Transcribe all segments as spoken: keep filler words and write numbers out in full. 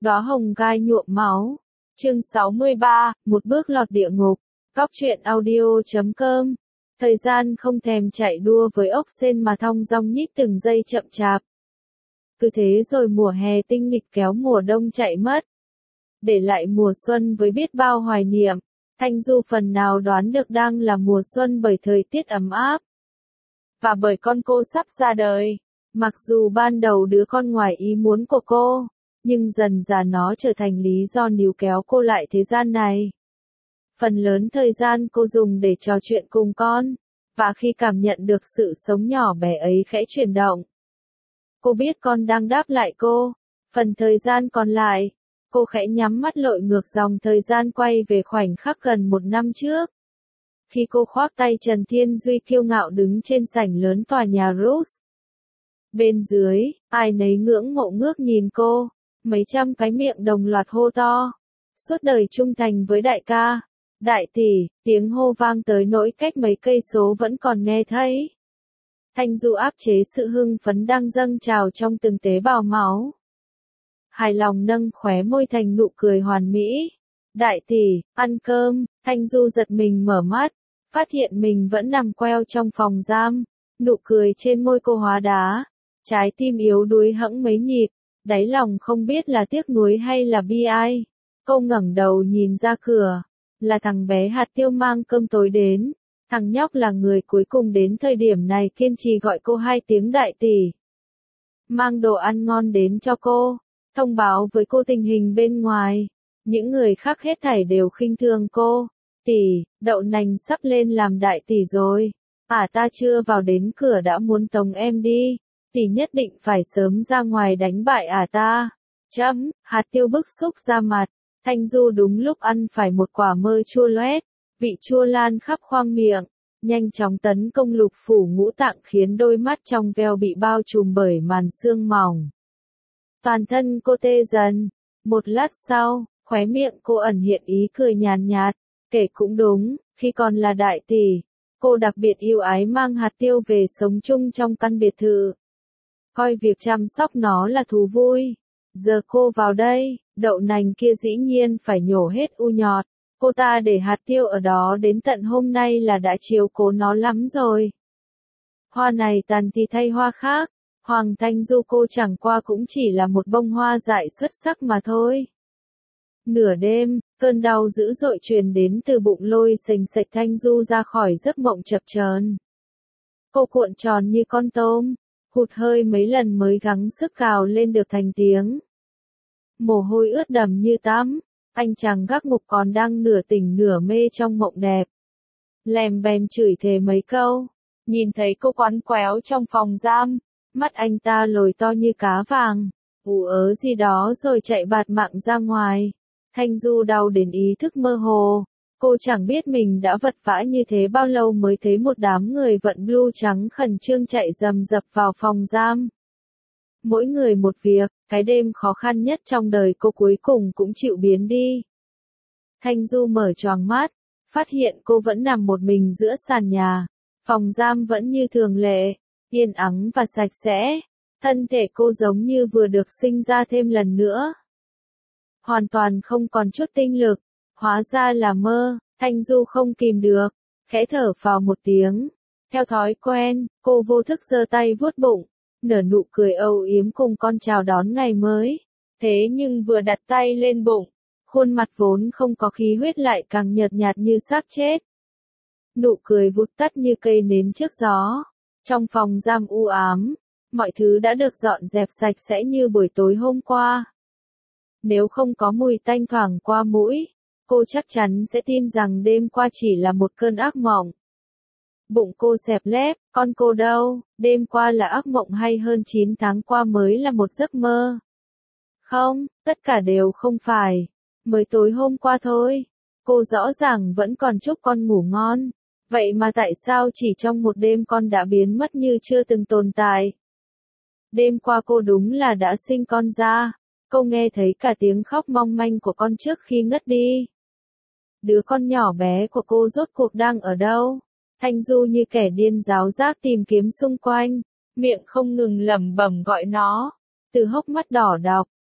Đóa hồng gai nhuộm máu. Chương sáu mươi ba, một bước lọt địa ngục. Cóc truyện audio chấm com. Thời gian không thèm chạy đua với ốc sên mà thong dong nhích từng giây chậm chạp. Cứ thế rồi mùa hè tinh nghịch kéo mùa đông chạy mất. Để lại mùa xuân với biết bao hoài niệm. Thanh Du phần nào đoán được đang là mùa xuân bởi thời tiết ấm áp. Và bởi con cô sắp ra đời. Mặc dù ban đầu đứa con ngoài ý muốn của cô, nhưng dần dà nó trở thành lý do níu kéo cô lại thế gian này. Phần lớn thời gian cô dùng để trò chuyện cùng con, và khi cảm nhận được sự sống nhỏ bé ấy khẽ chuyển động, cô biết con đang đáp lại cô. Phần thời gian còn lại, cô khẽ nhắm mắt lội ngược dòng thời gian quay về khoảnh khắc gần một năm trước. Khi cô khoác tay Trần Thiên Duy kiêu ngạo đứng trên sảnh lớn tòa nhà Roots. Bên dưới, ai nấy ngưỡng mộ ngước nhìn cô, mấy trăm cái miệng đồng loạt hô to. Suốt đời trung thành với đại ca, đại tỷ, tiếng hô vang tới nỗi cách mấy cây số vẫn còn nghe thấy. Thanh Du áp chế sự hưng phấn đang dâng trào trong từng tế bào máu. Hài lòng nâng khóe môi thành nụ cười hoàn mỹ. Đại tỷ, ăn cơm. Thanh Du giật mình mở mắt, phát hiện mình vẫn nằm queo trong phòng giam. Nụ cười trên môi cô hóa đá. Trái tim yếu đuối hẫng mấy nhịp, đáy lòng không biết là tiếc nuối hay là bi ai. Cô ngẩng đầu nhìn ra cửa, là thằng bé Hạt Tiêu mang cơm tối đến. Thằng nhóc là người cuối cùng đến thời điểm này kiên trì gọi cô hai tiếng đại tỷ. Mang đồ ăn ngon đến cho cô, thông báo với cô tình hình bên ngoài. Những người khác hết thảy đều khinh thường cô. Tỷ, đậu nành sắp lên làm đại tỷ rồi. À ta chưa vào đến cửa đã muốn tống em đi. Tỷ nhất định phải sớm ra ngoài đánh bại à ta. Chấm, Hạt Tiêu bức xúc ra mặt. Thanh Du đúng lúc ăn phải một quả mơ chua loét, vị chua lan khắp khoang miệng, nhanh chóng tấn công lục phủ ngũ tạng khiến đôi mắt trong veo bị bao trùm bởi màn sương mỏng. Toàn thân cô tê dần. Một lát sau, khóe miệng cô ẩn hiện ý cười nhàn nhạt, kể cũng đúng, khi còn là đại tỷ, cô đặc biệt yêu ái mang Hạt Tiêu về sống chung trong căn biệt thự. Coi việc chăm sóc nó là thú vui. Giờ cô vào đây, đậu nành kia dĩ nhiên phải nhổ hết u nhọt. Cô ta để Hạt Tiêu ở đó đến tận hôm nay là đã chiếu cố nó lắm rồi. Hoa này tàn thì thay hoa khác. Hoàng Thanh Du cô chẳng qua cũng chỉ là một bông hoa dại xuất sắc mà thôi. Nửa đêm, cơn đau dữ dội truyền đến từ bụng lôi sềnh sệch Thanh Du ra khỏi giấc mộng chập chờn. Cô cuộn tròn như con tôm, hụt hơi mấy lần mới gắng sức cào lên được thành tiếng. Mồ hôi ướt đầm như tắm, anh chàng gác ngục còn đang nửa tỉnh nửa mê trong mộng đẹp. Lèm bèm chửi thề mấy câu, nhìn thấy cô quắn quéo trong phòng giam, mắt anh ta lồi to như cá vàng, ủ ớ gì đó rồi chạy bạt mạng ra ngoài. Thanh Du đau đến ý thức mơ hồ. Cô chẳng biết mình đã vật vã như thế bao lâu mới thấy một đám người vận blue trắng khẩn trương chạy rầm rập vào phòng giam. Mỗi người một việc, cái đêm khó khăn nhất trong đời cô cuối cùng cũng chịu biến đi. Thanh Du mở choàng mắt, phát hiện cô vẫn nằm một mình giữa sàn nhà. Phòng giam vẫn như thường lệ, yên ắng và sạch sẽ. Thân thể cô giống như vừa được sinh ra thêm lần nữa. Hoàn toàn không còn chút tinh lực. Hóa ra là mơ. Thanh Du không kìm được, khẽ thở phào một tiếng. Theo thói quen, cô vô thức giơ tay vuốt bụng, nở nụ cười âu yếm cùng con chào đón ngày mới. Thế nhưng vừa đặt tay lên bụng, khuôn mặt vốn không có khí huyết lại càng nhợt nhạt như xác chết. Nụ cười vụt tắt như cây nến trước gió. Trong phòng giam u ám, mọi thứ đã được dọn dẹp sạch sẽ như buổi tối hôm qua. Nếu không có mùi tanh thoảng qua mũi, cô chắc chắn sẽ tin rằng đêm qua chỉ là một cơn ác mộng. Bụng cô xẹp lép, con cô đâu, đêm qua là ác mộng hay hơn chín tháng qua mới là một giấc mơ? Không, tất cả đều không phải. Mới tối hôm qua thôi. Cô rõ ràng vẫn còn chúc con ngủ ngon. Vậy mà tại sao chỉ trong một đêm con đã biến mất như chưa từng tồn tại? Đêm qua cô đúng là đã sinh con ra. Cô nghe thấy cả tiếng khóc mong manh của con trước khi ngất đi. Đứa con nhỏ bé của cô rốt cuộc đang ở đâu? Thanh Du như kẻ điên ráo rác tìm kiếm xung quanh, miệng không ngừng lẩm bẩm gọi nó. Từ hốc mắt đỏ đọc,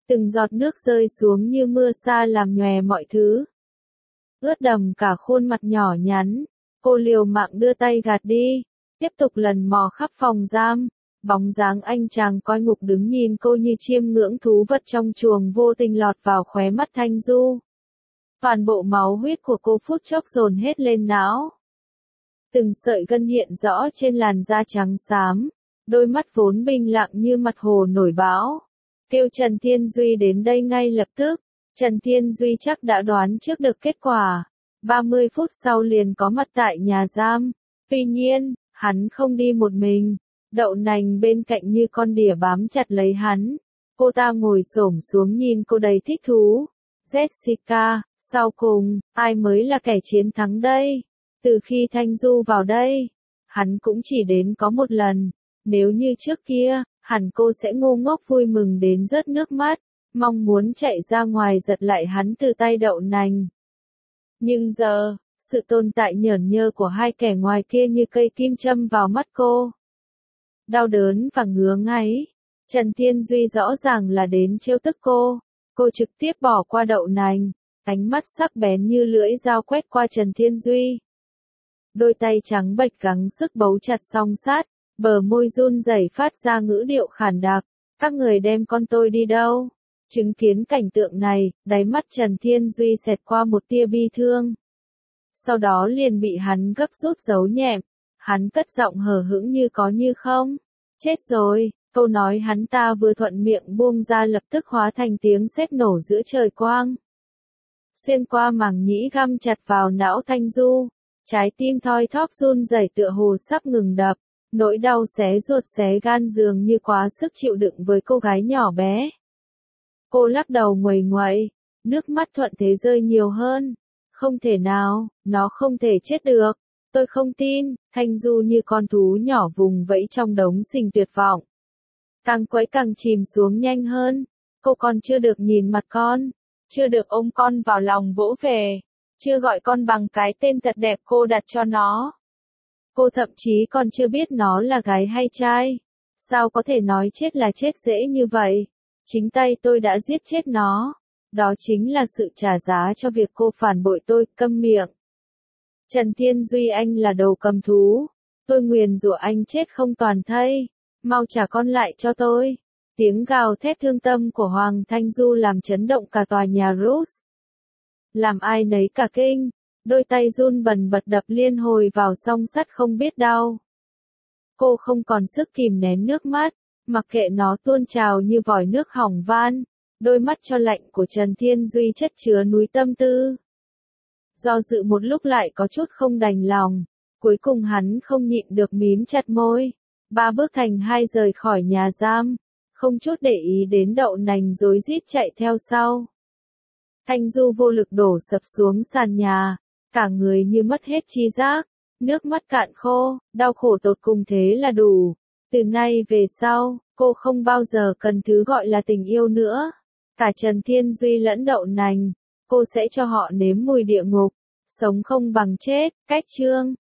Từng giọt nước rơi xuống như mưa sa làm nhòe mọi thứ. Ướt đầm cả khuôn mặt nhỏ nhắn, cô liều mạng đưa tay gạt đi, tiếp tục lần mò khắp phòng giam. Bóng dáng anh chàng coi ngục đứng nhìn cô như chiêm ngưỡng thú vật trong chuồng vô tình lọt vào khóe mắt Thanh Du. Toàn bộ máu huyết của cô phút chốc dồn hết lên não. Từng sợi gân hiện rõ trên làn da trắng xám, đôi mắt vốn bình lặng như mặt hồ nổi bão. Kêu Trần Thiên Duy đến đây ngay lập tức. Trần Thiên Duy chắc đã đoán trước được kết quả. ba mươi phút sau liền có mặt tại nhà giam. Tuy nhiên, hắn không đi một mình. Đậu Nành bên cạnh như con đỉa bám chặt lấy hắn. Cô ta ngồi xổm xuống nhìn cô đầy thích thú. Jessica, sau cùng, ai mới là kẻ chiến thắng đây? Từ khi Thanh Du vào đây, hắn cũng chỉ đến có một lần. Nếu như trước kia, hẳn cô sẽ ngu ngốc vui mừng đến rớt nước mắt, mong muốn chạy ra ngoài giật lại hắn từ tay Đậu Nành. Nhưng giờ, sự tồn tại nhởn nhơ của hai kẻ ngoài kia như cây kim châm vào mắt cô. Đau đớn và ngứa ngáy. Trần Thiên Duy rõ ràng là đến trêu tức cô. Cô trực tiếp bỏ qua Đậu Nành, ánh mắt sắc bén như lưỡi dao quét qua Trần Thiên Duy. Đôi tay trắng bệch gắng sức bấu chặt song sát, bờ môi run rẩy phát ra ngữ điệu khản đặc. Các người đem con tôi đi đâu? Chứng kiến cảnh tượng này, đáy mắt Trần Thiên Duy xẹt qua một tia bi thương. Sau đó liền bị hắn gấp rút giấu nhẹm. Hắn cất giọng hờ hững như có như không. Chết rồi, câu nói hắn ta vừa thuận miệng buông ra lập tức hóa thành tiếng sét nổ giữa trời quang. Xuyên qua màng nhĩ găm chặt vào não Thanh Du. Trái tim thoi thóp run rẩy tựa hồ sắp ngừng đập. Nỗi đau xé ruột xé gan dường như quá sức chịu đựng với cô gái nhỏ bé. Cô lắc đầu nguầy nguậy, nước mắt thuận thế rơi nhiều hơn. Không thể nào, nó không thể chết được. Tôi không tin. Thanh Du như con thú nhỏ vùng vẫy trong đống sình tuyệt vọng. Càng quẫy càng chìm xuống nhanh hơn. Cô còn chưa được nhìn mặt con, chưa được ôm con vào lòng vỗ về, chưa gọi con bằng cái tên thật đẹp cô đặt cho nó. Cô thậm chí còn chưa biết nó là gái hay trai. Sao có thể nói chết là chết dễ như vậy? Chính tay tôi đã giết chết nó. Đó chính là sự trả giá cho việc cô phản bội tôi. Câm miệng. Trần Thiên Duy, anh là đồ cầm thú. Tôi nguyền rủa anh chết không toàn thây. Mau trả con lại cho tôi. Tiếng gào thét thương tâm của Hoàng Thanh Du làm chấn động cả tòa nhà Rose. Làm ai nấy cả kinh. Đôi tay run bần bật đập liên hồi vào song sắt không biết đau. Cô không còn sức kìm nén nước mắt, mặc kệ nó tuôn trào như vòi nước hỏng van. Đôi mắt cho lạnh của Trần Thiên Duy chất chứa núi tâm tư. Do dự một lúc lại có chút không đành lòng, cuối cùng hắn không nhịn được mím chặt môi. Ba bước thành hai rời khỏi nhà giam, không chút để ý đến Đậu Nành rối rít chạy theo sau. Thanh Du vô lực đổ sập xuống sàn nhà, cả người như mất hết tri giác, nước mắt cạn khô, đau khổ tột cùng thế là đủ. Từ nay về sau, cô không bao giờ cần thứ gọi là tình yêu nữa. Cả Trần Thiên Duy lẫn Đậu Nành, cô sẽ cho họ nếm mùi địa ngục, sống không bằng chết. Cách chương